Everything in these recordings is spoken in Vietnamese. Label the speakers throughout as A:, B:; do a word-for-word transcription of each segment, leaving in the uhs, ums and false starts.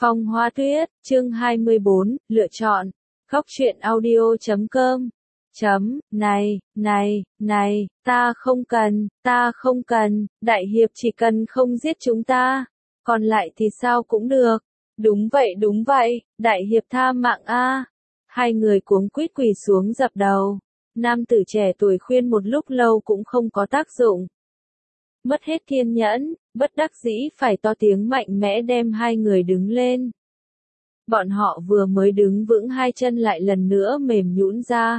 A: Phong Hoa Tuyết, chương hai mươi bốn, lựa chọn. Góc truyện audio chấm com. Chấm, này, này, này, ta không cần, ta không cần, đại hiệp chỉ cần không giết chúng ta, còn lại thì sao cũng được. Đúng vậy đúng vậy, đại hiệp tha mạng a. Hai người cuống quýt quỳ xuống dập đầu. Nam tử trẻ tuổi khuyên một lúc lâu cũng không có tác dụng. Mất hết kiên nhẫn, bất đắc dĩ phải to tiếng mạnh mẽ đem hai người đứng lên. Bọn họ vừa mới đứng vững hai chân lại lần nữa mềm nhũn ra.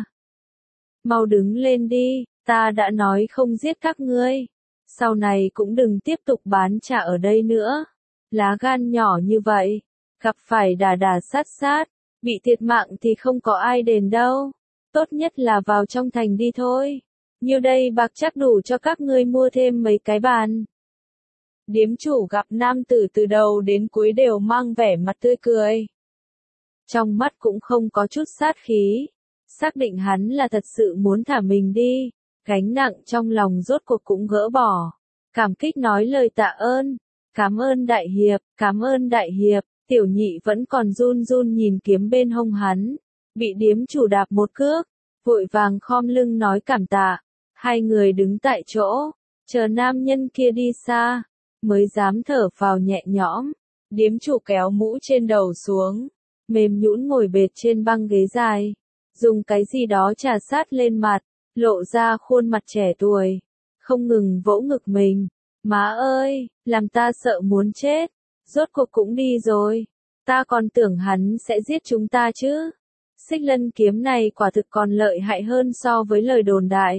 A: Mau đứng lên đi, ta đã nói không giết các ngươi. Sau này cũng đừng tiếp tục bán trà ở đây nữa. Lá gan nhỏ như vậy, gặp phải đà đà sát sát, bị thiệt mạng thì không có ai đền đâu. Tốt nhất là vào trong thành đi thôi. Nhiêu đây bạc chắc đủ cho các ngươi mua thêm mấy cái bàn. Điếm chủ gặp nam tử từ đầu đến cuối đều mang vẻ mặt tươi cười. Trong mắt cũng không có chút sát khí. Xác định hắn là thật sự muốn thả mình đi. Gánh nặng trong lòng rốt cuộc cũng gỡ bỏ. Cảm kích nói lời tạ ơn. Cảm ơn đại hiệp, cảm ơn đại hiệp. Tiểu nhị vẫn còn run run nhìn kiếm bên hông hắn. Bị điếm chủ đạp một cước. Vội vàng khom lưng nói cảm tạ. Hai người đứng tại chỗ, chờ nam nhân kia đi xa, mới dám thở phào nhẹ nhõm. Điếm chủ kéo mũ trên đầu xuống, mềm nhũn ngồi bệt trên băng ghế dài, dùng cái gì đó trà sát lên mặt, lộ ra khuôn mặt trẻ tuổi, không ngừng vỗ ngực mình. Má ơi, làm ta sợ muốn chết, rốt cuộc cũng đi rồi, ta còn tưởng hắn sẽ giết chúng ta chứ. Xích lân kiếm này quả thực còn lợi hại hơn so với lời đồn đại.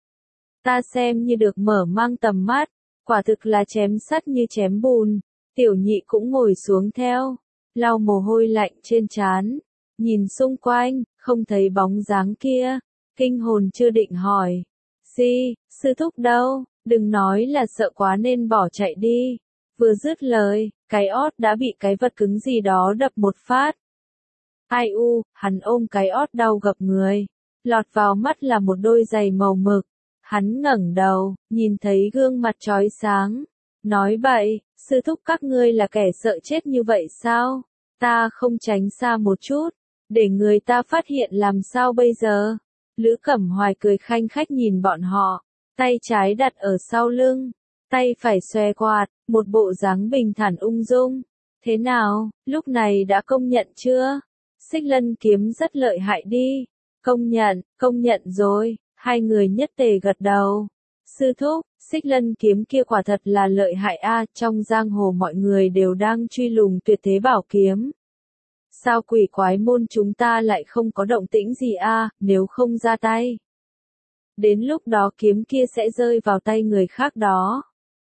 A: Ta xem như được mở mang tầm mắt, quả thực là chém sắt như chém bùn. Tiểu nhị cũng ngồi xuống theo, lau mồ hôi lạnh trên trán, nhìn xung quanh, không thấy bóng dáng kia, kinh hồn chưa định hỏi. Gì, sư thúc đâu, đừng nói là sợ quá nên bỏ chạy đi. Vừa dứt lời, cái ót đã bị cái vật cứng gì đó đập một phát. Ai u, hắn ôm cái ót đau gập người, lọt vào mắt là một đôi giày màu mực. Hắn ngẩng đầu, nhìn thấy gương mặt chói sáng, nói bậy, sư thúc các ngươi là kẻ sợ chết như vậy sao? Ta không tránh xa một chút, để người ta phát hiện làm sao bây giờ? Lữ Cẩm Hoài cười khanh khách nhìn bọn họ, tay trái đặt ở sau lưng, tay phải xòe quạt, một bộ dáng bình thản ung dung. Thế nào, lúc này đã công nhận chưa? Xích lân kiếm rất lợi hại đi. Công nhận, công nhận rồi. Hai người nhất tề gật đầu. Sư thúc, xích lân kiếm kia quả thật là lợi hại a, trong giang hồ mọi người đều đang truy lùng tuyệt thế bảo kiếm. Sao quỷ quái môn chúng ta lại không có động tĩnh gì a, nếu không ra tay? Đến lúc đó kiếm kia sẽ rơi vào tay người khác đó.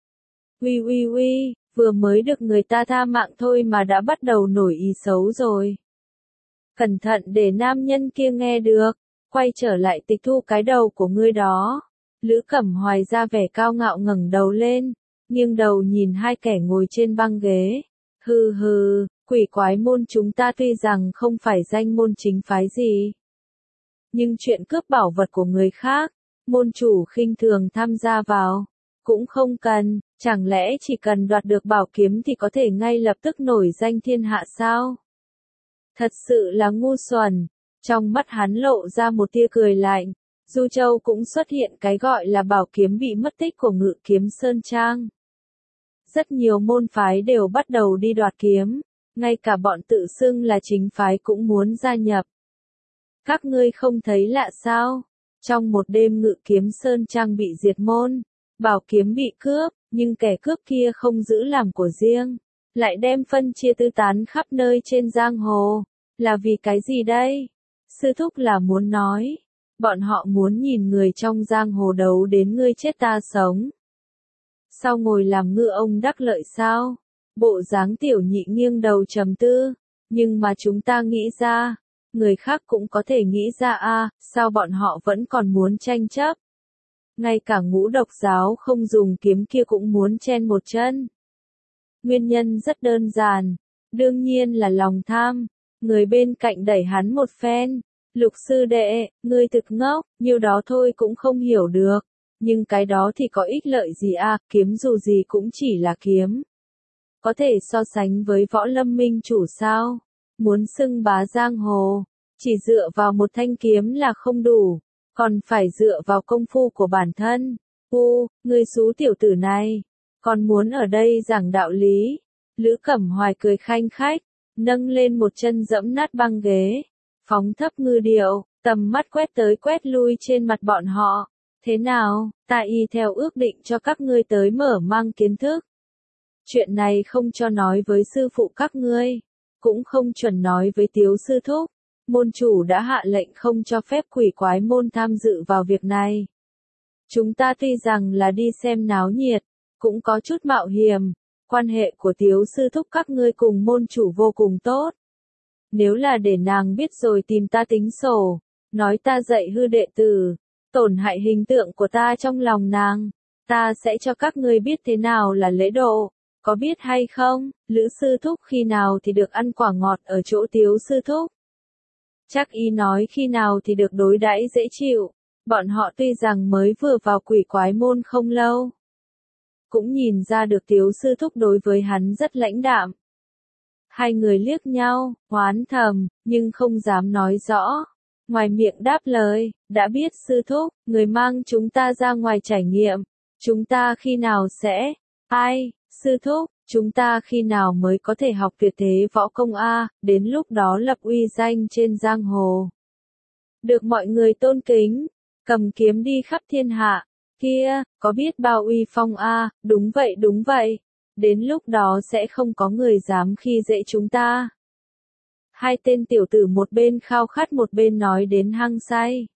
A: Uy uy uy, vừa mới được người ta tha mạng thôi mà đã bắt đầu nổi ý xấu rồi. Cẩn thận để nam nhân kia nghe được. Quay trở lại tịch thu cái đầu của ngươi đó. Lữ Cẩm Hoài ra vẻ cao ngạo ngẩng đầu lên, nghiêng đầu nhìn hai kẻ ngồi trên băng ghế. Hừ hừ, quỷ quái môn chúng ta tuy rằng không phải danh môn chính phái gì, nhưng chuyện cướp bảo vật của người khác, môn chủ khinh thường tham gia vào, cũng không cần, chẳng lẽ chỉ cần đoạt được bảo kiếm thì có thể ngay lập tức nổi danh thiên hạ sao? Thật sự là ngu xuẩn. Trong mắt hắn lộ ra một tia cười lạnh, Du Châu cũng xuất hiện cái gọi là bảo kiếm bị mất tích của Ngự Kiếm Sơn Trang. Rất nhiều môn phái đều bắt đầu đi đoạt kiếm, ngay cả bọn tự xưng là chính phái cũng muốn gia nhập. Các ngươi không thấy lạ sao? Trong một đêm Ngự Kiếm Sơn Trang bị diệt môn, bảo kiếm bị cướp, nhưng kẻ cướp kia không giữ làm của riêng, lại đem phân chia tư tán khắp nơi trên giang hồ. Là vì cái gì đây? Sư thúc là muốn nói, bọn họ muốn nhìn người trong giang hồ đấu đến ngươi chết ta sống. Sao ngồi làm ngư ông đắc lợi sao? Bộ dáng tiểu nhị nghiêng đầu trầm tư, nhưng mà chúng ta nghĩ ra, người khác cũng có thể nghĩ ra a, sao bọn họ vẫn còn muốn tranh chấp? Ngay cả Ngũ Độc giáo không dùng kiếm kia cũng muốn chen một chân. Nguyên nhân rất đơn giản, đương nhiên là lòng tham. Người bên cạnh đẩy hắn một phen. Lục sư đệ, ngươi thực ngốc, nhiêu đó thôi cũng không hiểu được. Nhưng cái đó thì có ích lợi gì à, kiếm dù gì cũng chỉ là kiếm. có thể so sánh với võ lâm minh chủ sao? Muốn xưng bá giang hồ, chỉ dựa vào một thanh kiếm là không đủ, còn phải dựa vào công phu của bản thân. U, ngươi xú tiểu tử này, còn muốn ở đây giảng đạo lý. Lữ Cẩm Hoài cười khanh khách, nâng lên một chân dẫm nát băng ghế, phóng thấp ngư điệu, tầm mắt quét tới quét lui trên mặt bọn họ. Thế nào, ta y theo ước định cho các ngươi tới mở mang kiến thức. Chuyện này không cho nói với sư phụ các ngươi, cũng không chuẩn nói với Tiếu sư thúc. Môn chủ đã hạ lệnh không cho phép quỷ quái môn tham dự vào việc này. Chúng ta tuy rằng là đi xem náo nhiệt, cũng có chút mạo hiểm, quan hệ của Tiếu sư thúc các ngươi cùng môn chủ vô cùng tốt. Nếu là để nàng biết rồi tìm ta tính sổ, nói ta dạy hư đệ tử, tổn hại hình tượng của ta trong lòng nàng, ta sẽ cho các ngươi biết thế nào là lễ độ, có biết hay không? Lữ sư thúc khi nào thì được ăn quả ngọt ở chỗ Tiếu sư thúc? Chắc y nói khi nào thì được đối đãi dễ chịu, bọn họ tuy rằng mới vừa vào quỷ quái môn không lâu, cũng nhìn ra được Tiếu sư thúc đối với hắn rất lãnh đạm. Hai người liếc nhau, oán thầm, nhưng không dám nói rõ. Ngoài miệng đáp lời, đã biết sư thúc, người mang chúng ta ra ngoài trải nghiệm. Chúng ta khi nào sẽ? Ai, sư thúc, chúng ta khi nào mới có thể học tuyệt thế võ công a, đến lúc đó lập uy danh trên giang hồ. Được mọi người tôn kính, cầm kiếm đi khắp thiên hạ. Kia, có biết bao uy phong a, đúng vậy đúng vậy. Đến lúc đó sẽ không có người dám khi dễ chúng ta. Hai tên tiểu tử một bên khao khát một bên nói đến hăng say.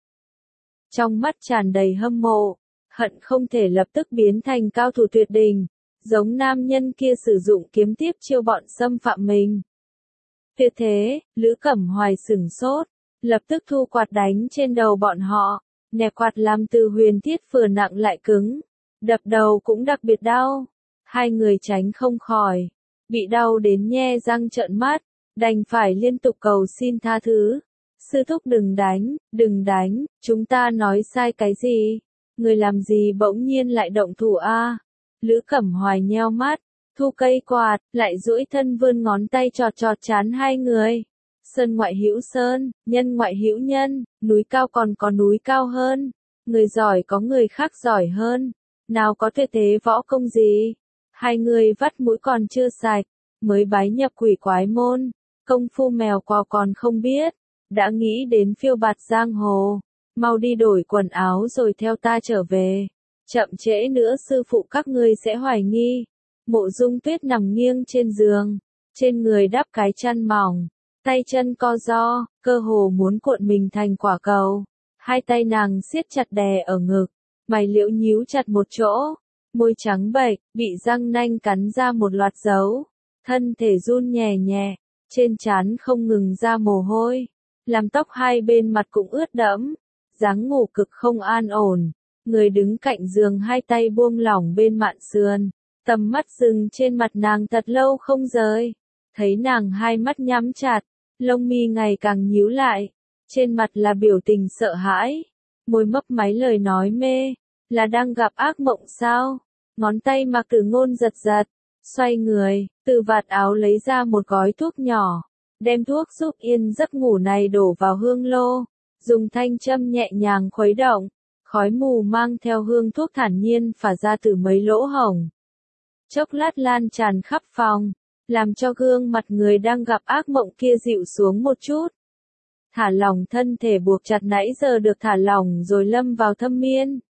A: Trong mắt tràn đầy hâm mộ, hận không thể lập tức biến thành cao thủ tuyệt đỉnh, giống nam nhân kia sử dụng kiếm tiếp chiêu bọn xâm phạm mình. Tuyệt thế, Lữ Cẩm Hoài sửng sốt, lập tức thu quạt đánh trên đầu bọn họ, nẹp quạt làm từ huyền thiết vừa nặng lại cứng, đập đầu cũng đặc biệt đau. Hai người tránh không khỏi, bị đau đến nhe răng trợn mắt, đành phải liên tục cầu xin tha thứ. Sư thúc đừng đánh, đừng đánh, chúng ta nói sai cái gì? Người làm gì bỗng nhiên lại động thủ a? Lữ Cẩm Hoài nheo mắt, thu cây quạt, lại duỗi thân vươn ngón tay chọt chọt trán hai người. Sơn ngoại hữu sơn, nhân ngoại hữu nhân, núi cao còn có núi cao hơn, người giỏi có người khác giỏi hơn, nào có tuyệt thế võ công gì? Hai người vắt mũi còn chưa sạch, mới bái nhập quỷ quái môn, công phu mèo quào còn không biết, đã nghĩ đến phiêu bạt giang hồ, mau đi đổi quần áo rồi theo ta trở về, chậm trễ nữa sư phụ các ngươi sẽ hoài nghi. Mộ Dung Tuyết nằm nghiêng trên giường, trên người đắp cái chăn mỏng, tay chân co ro, cơ hồ muốn cuộn mình thành quả cầu, hai tay nàng siết chặt đè ở ngực, mày liễu nhíu chặt một chỗ. Môi trắng bệch, bị răng nanh cắn ra một loạt dấu, thân thể run nhẹ nhẹ, trên trán không ngừng ra mồ hôi, làm tóc hai bên mặt cũng ướt đẫm, dáng ngủ cực không an ổn. Người đứng cạnh giường hai tay buông lỏng bên mạn sườn, tầm mắt dừng trên mặt nàng thật lâu không rời, thấy nàng hai mắt nhắm chặt, lông mi ngày càng nhíu lại, trên mặt là biểu tình sợ hãi, môi mấp máy lời nói mê. Là đang gặp ác mộng sao? Ngón tay Mạc Tử Ngôn giật giật, xoay người, từ vạt áo lấy ra một gói thuốc nhỏ, đem thuốc giúp yên giấc ngủ này đổ vào hương lô, dùng thanh châm nhẹ nhàng khuấy động, khói mù mang theo hương thuốc thản nhiên phả ra từ mấy lỗ hổng. Chốc lát lan tràn khắp phòng, làm cho gương mặt người đang gặp ác mộng kia dịu xuống một chút. Thả lỏng thân thể buộc chặt nãy giờ được thả lỏng rồi lâm vào thâm miên.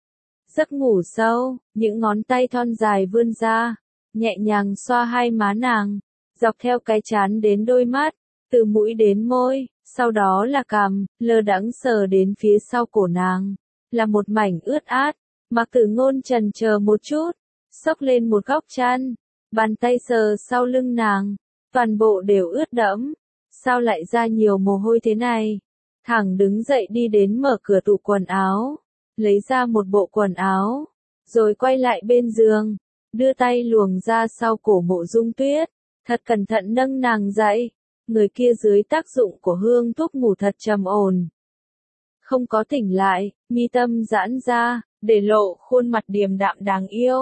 A: Giấc ngủ sâu, những ngón tay thon dài vươn ra, nhẹ nhàng xoa hai má nàng, dọc theo cái trán đến đôi mắt, từ mũi đến môi, sau đó là cằm, lơ đãng sờ đến phía sau cổ nàng, là một mảnh ướt át. Mạc Tử Ngôn chần chờ một chút, xốc lên một góc chăn, bàn tay sờ sau lưng nàng, toàn bộ đều ướt đẫm, sao lại ra nhiều mồ hôi thế này? Thẳng đứng dậy đi đến mở cửa tủ quần áo, lấy ra một bộ quần áo, rồi quay lại bên giường, đưa tay luồng ra sau cổ Mộ Dung Tuyết, thật cẩn thận nâng nàng dậy. Người kia dưới tác dụng của hương thuốc ngủ thật trầm ổn, không có tỉnh lại, mi tâm giãn ra, để lộ khuôn mặt điềm đạm đáng yêu.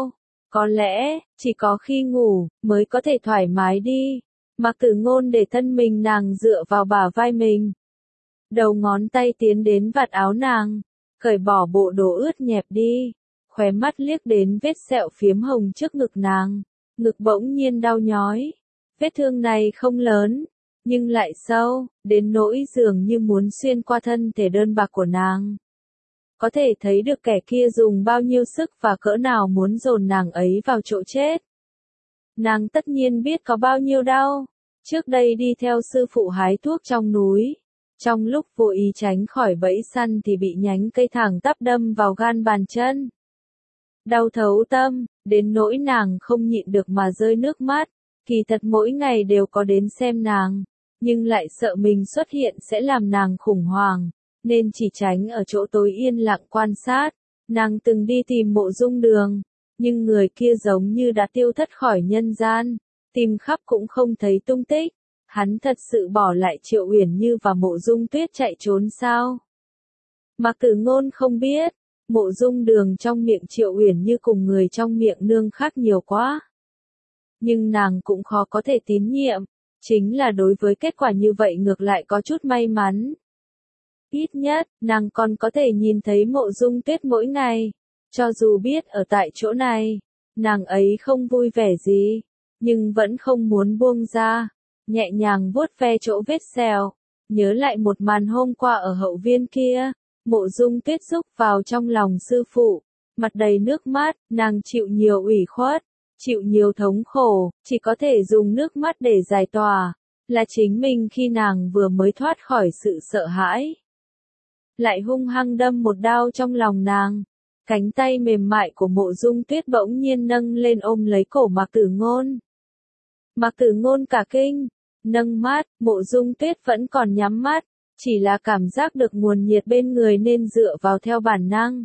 A: Có lẽ, chỉ có khi ngủ, mới có thể thoải mái đi. Mạc Tử Ngôn để thân mình nàng dựa vào bả vai mình. Đầu ngón tay tiến đến vạt áo nàng, cởi bỏ bộ đồ ướt nhẹp đi. Khóe mắt liếc đến vết sẹo phiếm hồng trước ngực nàng. Ngực bỗng nhiên đau nhói. Vết thương này không lớn, nhưng lại sâu, đến nỗi dường như muốn xuyên qua thân thể đơn bạc của nàng. Có thể thấy được kẻ kia dùng bao nhiêu sức và cỡ nào muốn dồn nàng ấy vào chỗ chết. Nàng tất nhiên biết có bao nhiêu đau. Trước đây đi theo sư phụ hái thuốc trong núi. Trong lúc vô ý tránh khỏi bẫy săn thì bị nhánh cây thẳng tắp đâm vào gan bàn chân. Đau thấu tâm, đến nỗi nàng không nhịn được mà rơi nước mắt. Kỳ thật mỗi ngày đều có đến xem nàng, nhưng lại sợ mình xuất hiện sẽ làm nàng khủng hoảng, nên chỉ tránh ở chỗ tối yên lặng quan sát. Nàng từng đi tìm Mộ Dung Đường, nhưng người kia giống như đã tiêu thất khỏi nhân gian, tìm khắp cũng không thấy tung tích. Hắn thật sự bỏ lại Triệu Uyển Như và Mộ Dung Tuyết chạy trốn sao? Mạc Tử Ngôn không biết, Mộ Dung Đường trong miệng Triệu Uyển Như cùng người trong miệng nương khác nhiều quá. Nhưng nàng cũng khó có thể tín nhiệm, chính là đối với kết quả như vậy ngược lại có chút may mắn. Ít nhất, nàng còn có thể nhìn thấy Mộ Dung Tuyết mỗi ngày, cho dù biết ở tại chỗ này, nàng ấy không vui vẻ gì, nhưng vẫn không muốn buông ra, nhẹ nhàng vuốt ve chỗ vết sẹo, nhớ lại một màn hôm qua ở hậu viên kia, Mộ Dung Tuyết rúc vào trong lòng sư phụ, mặt đầy nước mắt, nàng chịu nhiều ủy khuất. Chịu nhiều thống khổ, chỉ có thể dùng nước mắt để giải tỏa, là chính mình khi nàng vừa mới thoát khỏi sự sợ hãi. Lại hung hăng đâm một đao trong lòng nàng, cánh tay mềm mại của Mộ Dung Tuyết bỗng nhiên nâng lên ôm lấy cổ Mạc Tử Ngôn. Mạc Tử Ngôn cả kinh, nâng mắt, Mộ Dung Tuyết vẫn còn nhắm mắt, chỉ là cảm giác được nguồn nhiệt bên người nên dựa vào theo bản năng.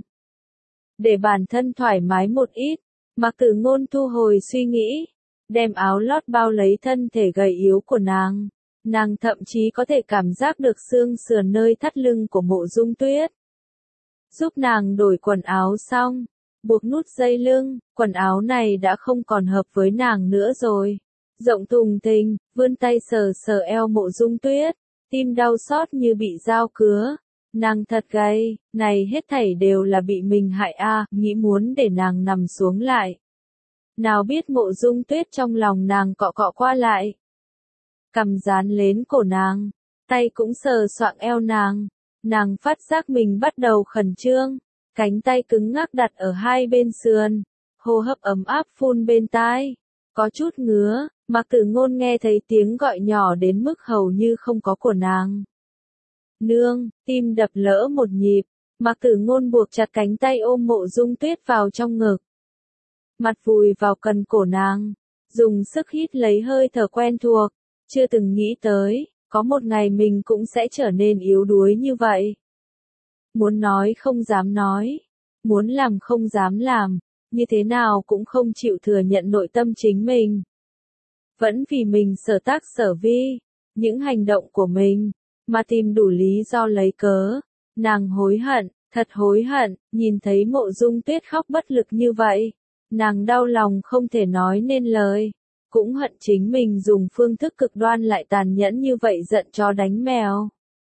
A: Để bản thân thoải mái một ít. Mạc Tử Ngôn thu hồi suy nghĩ, đem áo lót bao lấy thân thể gầy yếu của nàng. Nàng thậm chí có thể cảm giác được xương sườn nơi thắt lưng của Mộ Dung Tuyết. Giúp nàng đổi quần áo xong, buộc nút dây lưng, quần áo này đã không còn hợp với nàng nữa rồi. Rộng thùng thình, vươn tay sờ sờ eo Mộ Dung Tuyết, tim đau xót như bị dao cứa. Nàng thật gầy, này hết thảy đều là bị mình hại a, à, nghĩ muốn để nàng nằm xuống lại. Nào biết Mộ Dung Tuyết trong lòng nàng cọ cọ qua lại. Cầm dán lên cổ nàng, tay cũng sờ soạng eo nàng. Nàng phát giác mình bắt đầu khẩn trương, cánh tay cứng ngắc đặt ở hai bên sườn, hô hấp ấm áp phun bên tai. Có chút ngứa, Mạc Tử Ngôn nghe thấy tiếng gọi nhỏ đến mức hầu như không có của nàng. Nương, tim đập lỡ một nhịp, Mạc Tử Ngôn buộc chặt cánh tay ôm Mộ Dung Tuyết vào trong ngực. Mặt vùi vào cần cổ nàng, dùng sức hít lấy hơi thở quen thuộc, chưa từng nghĩ tới, có một ngày mình cũng sẽ trở nên yếu đuối như vậy. Muốn nói không dám nói, muốn làm không dám làm, như thế nào cũng không chịu thừa nhận nội tâm chính mình. Vẫn vì mình sở tác sở vi, những hành động của mình, mà tìm đủ lý do lấy cớ. Nàng hối hận, thật hối hận, nhìn thấy Mộ Dung Tuyết khóc bất lực như vậy. Nàng đau lòng không thể nói nên lời. Cũng hận chính mình dùng phương thức cực đoan lại tàn nhẫn như vậy giận chó đánh mèo.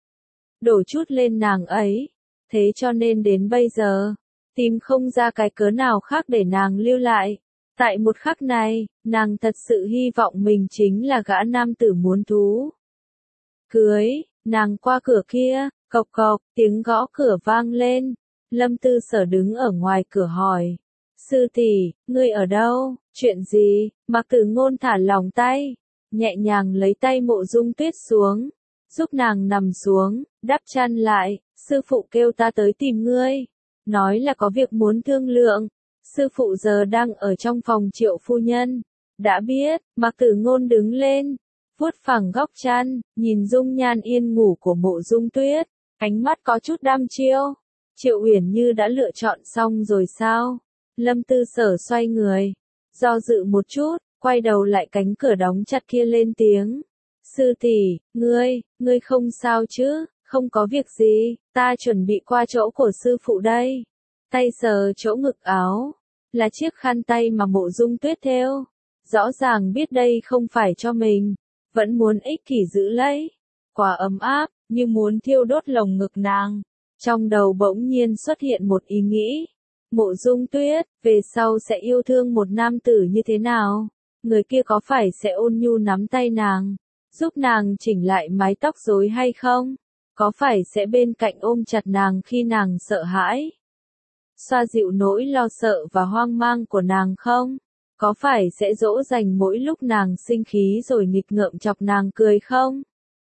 A: Đổ chút lên nàng ấy. Thế cho nên đến bây giờ, tìm không ra cái cớ nào khác để nàng lưu lại. Tại một khắc này, nàng thật sự hy vọng mình chính là gã nam tử muốn thú. Cưới, nàng qua cửa kia, cộc cộc, tiếng gõ cửa vang lên. Lâm Tư Sở đứng ở ngoài cửa hỏi. Sư tỷ, ngươi ở đâu, chuyện gì? Mạc Tử Ngôn thả lỏng tay, nhẹ nhàng lấy tay Mộ Dung Tuyết xuống, giúp nàng nằm xuống, đắp chăn lại. Sư phụ kêu ta tới tìm ngươi, nói là có việc muốn thương lượng. Sư phụ giờ đang ở trong phòng Triệu phu nhân. Đã biết, Mạc Tử Ngôn đứng lên, vuốt phẳng góc chăn, nhìn dung nhan yên ngủ của Mộ Dung Tuyết, ánh mắt có chút đăm chiêu. Triệu Uyển Như đã lựa chọn xong rồi sao? Lâm Tư Sở xoay người, do dự một chút, quay đầu lại cánh cửa đóng chặt kia lên tiếng. Sư tỷ, ngươi, ngươi không sao chứ? Không có việc gì, ta chuẩn bị qua chỗ của sư phụ đây. Tay sờ chỗ ngực áo. là chiếc khăn tay mà Mộ Dung Tuyết thêu. Rõ ràng biết đây không phải cho mình, vẫn muốn ích kỷ giữ lấy. Quá ấm áp, như muốn thiêu đốt lồng ngực nàng. Trong đầu bỗng nhiên xuất hiện một ý nghĩ. Mộ Dung Tuyết, về sau sẽ yêu thương một nam tử như thế nào? Người kia có phải sẽ ôn nhu nắm tay nàng, giúp nàng chỉnh lại mái tóc rối hay không? Có phải sẽ bên cạnh ôm chặt nàng khi nàng sợ hãi? Xoa dịu nỗi lo sợ và hoang mang của nàng không? Có phải sẽ dỗ dành mỗi lúc nàng sinh khí rồi nghịch ngợm chọc nàng cười không?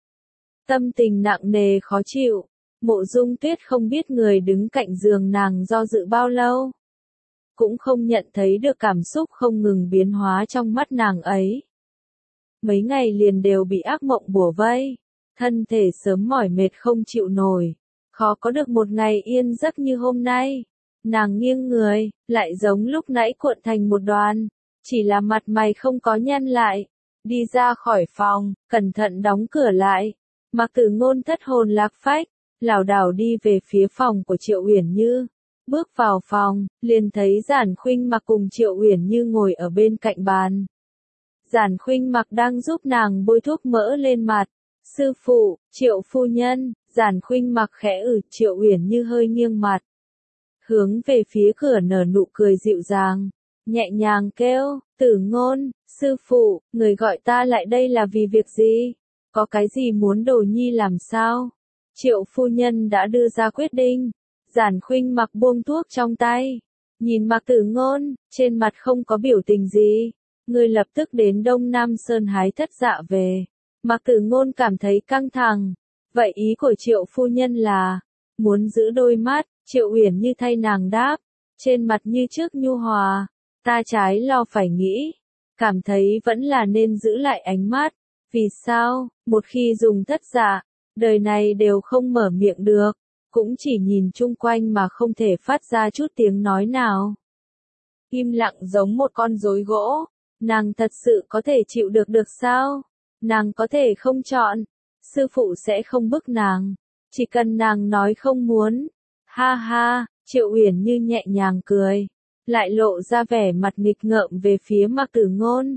A: Tâm tình nặng nề khó chịu, Mộ Dung Tuyết không biết người đứng cạnh giường nàng do dự bao lâu. Cũng không nhận thấy được cảm xúc không ngừng biến hóa trong mắt nàng ấy. Mấy ngày liền đều bị ác mộng bủa vây, thân thể sớm mỏi mệt không chịu nổi, khó có được một ngày yên giấc như hôm nay. Nàng nghiêng người, lại giống lúc nãy cuộn thành một đoàn, chỉ là mặt mày không có nhăn lại. Đi ra khỏi phòng, cẩn thận đóng cửa lại. Mạc Tử Ngôn thất hồn lạc phách, lảo đảo đi về phía phòng của Triệu Uyển Như. Bước vào phòng, liền thấy Giản Khuynh Mặc cùng Triệu Uyển Như ngồi ở bên cạnh bàn. Giản Khuynh Mặc đang giúp nàng bôi thuốc mỡ lên mặt. Sư phụ, Triệu phu nhân, Giản Khuynh Mặc khẽ ử, Triệu Uyển Như hơi nghiêng mặt. Hướng về phía cửa nở nụ cười dịu dàng, nhẹ nhàng kêu, Tử Ngôn, sư phụ, người gọi ta lại đây là vì việc gì? Có cái gì muốn Đồ Nhi làm sao? Triệu phu nhân đã đưa ra quyết định. Giản Khuynh Mặc buông thuốc trong tay, nhìn Mạc Tử Ngôn, trên mặt không có biểu tình gì. Người lập tức đến Đông Nam Sơn hái thất dạ về. Mạc Tử Ngôn cảm thấy căng thẳng. Vậy ý của Triệu phu nhân là muốn giữ đôi mắt? Triệu Uyển Như thay nàng đáp, trên mặt như trước nhu hòa. Ta trái lo phải nghĩ, cảm thấy vẫn là nên giữ lại ánh mắt. Vì sao? Một khi dùng thất dạ, đời này đều không mở miệng được, cũng chỉ nhìn chung quanh mà không thể phát ra chút tiếng nói nào. Im lặng giống một con rối gỗ, nàng thật sự có thể chịu được được sao? Nàng có thể không chọn, sư phụ sẽ không bức nàng, chỉ cần nàng nói không muốn. Ha ha, Triệu Uyển Như nhẹ nhàng cười, lại lộ ra vẻ mặt nghịch ngợm về phía Mạc Tử Ngôn.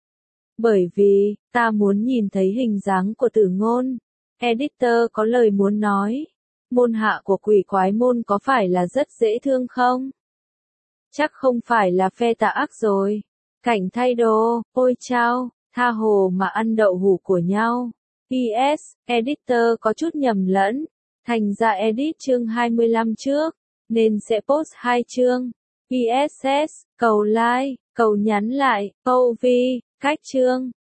A: Bởi vì, ta muốn nhìn thấy hình dáng của Tử Ngôn. Editor có lời muốn nói. Môn hạ của quỷ quái môn có phải là rất dễ thương không? Chắc không phải là phe tà ác rồi. Cảnh thay đồ, ôi chao, tha hồ mà ăn đậu hũ của nhau. pê ét, Editor có chút nhầm lẫn. Thành ra edit chương hai mươi lăm trước, nên sẽ post hai chương. pê ét ét, cầu like, cầu nhắn lại, câu vi, cách chương.